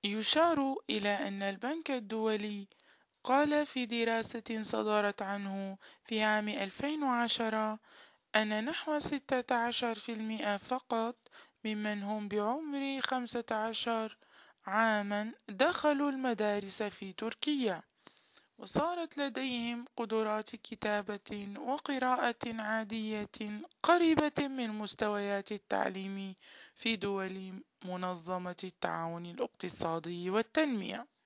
يشار إلى أن البنك الدولي قال في دراسة صدرت عنه في عام 2010 أن نحو 16% فقط ممن هم بعمر 15 عامًا دخلوا المدارس في تركيا، وصارت لديهم قدرات كتابة وقراءة عادية قريبة من مستويات التعليم في دول منظمة التعاون الاقتصادي والتنمية.